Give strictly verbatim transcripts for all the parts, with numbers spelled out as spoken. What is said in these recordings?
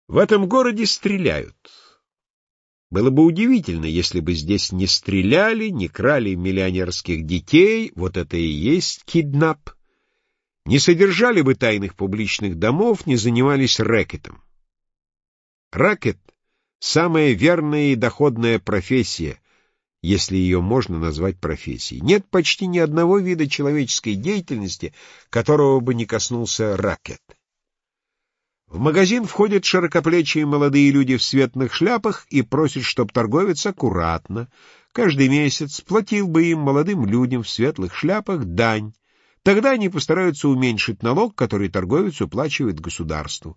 В этом городе стреляют. Было бы удивительно, если бы здесь не стреляли, не крали миллионерских детей, вот это и есть киднап, не содержали бы тайных публичных домов, не занимались рэкетом. Рэкет — самая верная и доходная профессия, если ее можно назвать профессией. Нет почти ни одного вида человеческой деятельности, которого бы не коснулся рэкет. В магазин входят широкоплечие молодые люди в светлых шляпах и просят, чтоб торговец аккуратно, каждый месяц платил бы им, молодым людям в светлых шляпах, дань. Тогда они постараются уменьшить налог, который торговец уплачивает государству.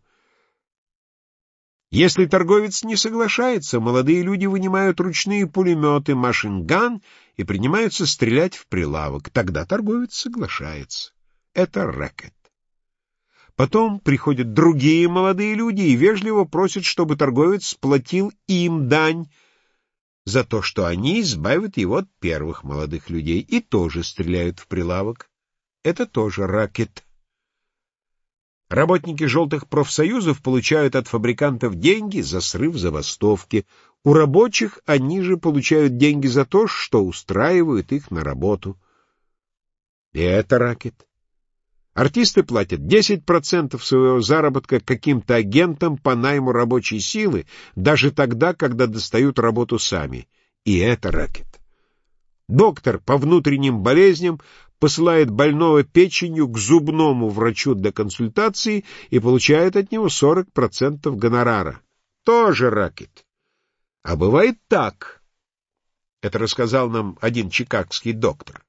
Если торговец не соглашается, молодые люди вынимают ручные пулеметы, машин-ган и принимаются стрелять в прилавок. Тогда торговец соглашается. Это рэкет. Потом приходят другие молодые люди и вежливо просят, чтобы торговец платил им дань за то, что они избавят его от первых молодых людей, и тоже стреляют в прилавок. Это тоже рэкет. Работники желтых профсоюзов получают от фабрикантов деньги за срыв забастовки. У рабочих они же получают деньги за то, что устраивают их на работу. И это рэкет. Артисты платят десять процентов своего заработка каким-то агентам по найму рабочей силы, даже тогда, когда достают работу сами. И это рэкет. Доктор по внутренним болезням посылает больного печенью к зубному врачу для консультации и получает от него сорок процентов гонорара. Тоже рэкет. А бывает так. Это рассказал нам один чикагский доктор.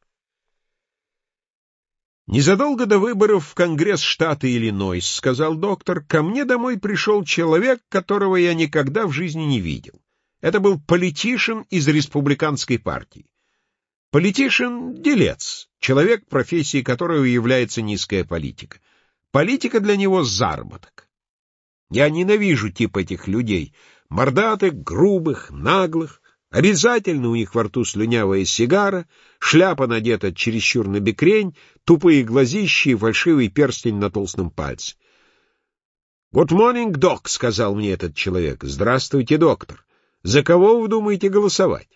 Незадолго до выборов в Конгресс штата Иллинойс, сказал доктор, ко мне домой пришел человек, которого я никогда в жизни не видел. Это был политишен из республиканской партии. Политишен — делец, человек, профессией которого является низкая политика. Политика для него — заработок. Я ненавижу тип этих людей, мордатых, грубых, наглых. Обязательно у них во рту слюнявая сигара, шляпа надета чересчур набекрень, тупые глазищи и фальшивый перстень на толстом пальце. «Good morning, док», — сказал мне этот человек. «Здравствуйте, доктор. За кого вы думаете голосовать?»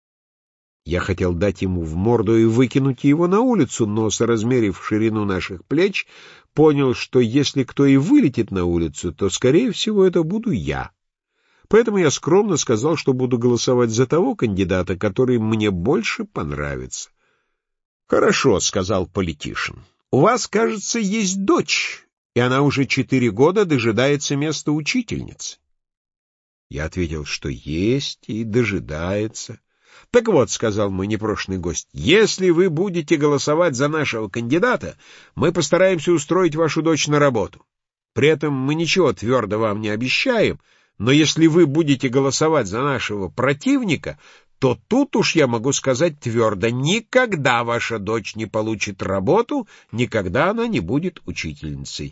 Я хотел дать ему в морду и выкинуть его на улицу, но, соразмерив ширину наших плеч, понял, что если кто и вылетит на улицу, то, скорее всего, это буду я. Поэтому я скромно сказал, что буду голосовать за того кандидата, который мне больше понравится. «Хорошо», — сказал политишен. «У вас, кажется, есть дочь, и она уже четыре года дожидается места учительницы». Я ответил, что есть и дожидается. «Так вот», — сказал мой непрошенный гость, — «если вы будете голосовать за нашего кандидата, мы постараемся устроить вашу дочь на работу. При этом мы ничего твердо вам не обещаем, но если вы будете голосовать за нашего противника, то тут уж я могу сказать твердо, никогда ваша дочь не получит работу, никогда она не будет учительницей».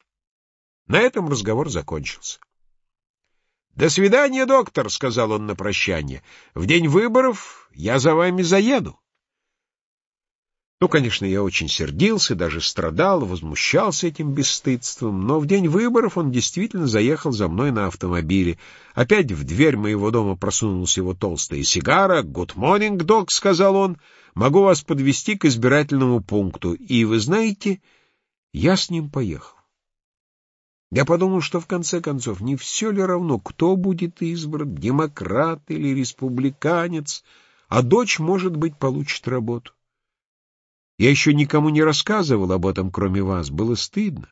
На этом разговор закончился. «До свидания, доктор», — сказал он на прощание. «В день выборов я за вами заеду». Ну, конечно, я очень сердился, даже страдал, возмущался этим бесстыдством, но в день выборов он действительно заехал за мной на автомобиле. Опять в дверь моего дома просунулась его толстая сигара. «Good morning, док», — сказал он, — «могу вас подвезти к избирательному пункту». И, вы знаете, я с ним поехал. Я подумал, что в конце концов не все ли равно, кто будет избран, демократ или республиканец, а дочь, может быть, получит работу. Я еще никому не рассказывал об этом, кроме вас, было стыдно.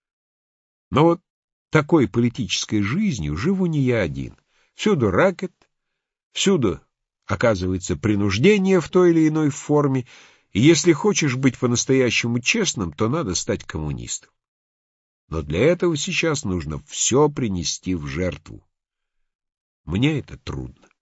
Но вот такой политической жизнью живу не я один. Всюду рэкет, всюду оказывается принуждение в той или иной форме, и если хочешь быть по-настоящему честным, то надо стать коммунистом. Но для этого сейчас нужно все принести в жертву. Мне это трудно.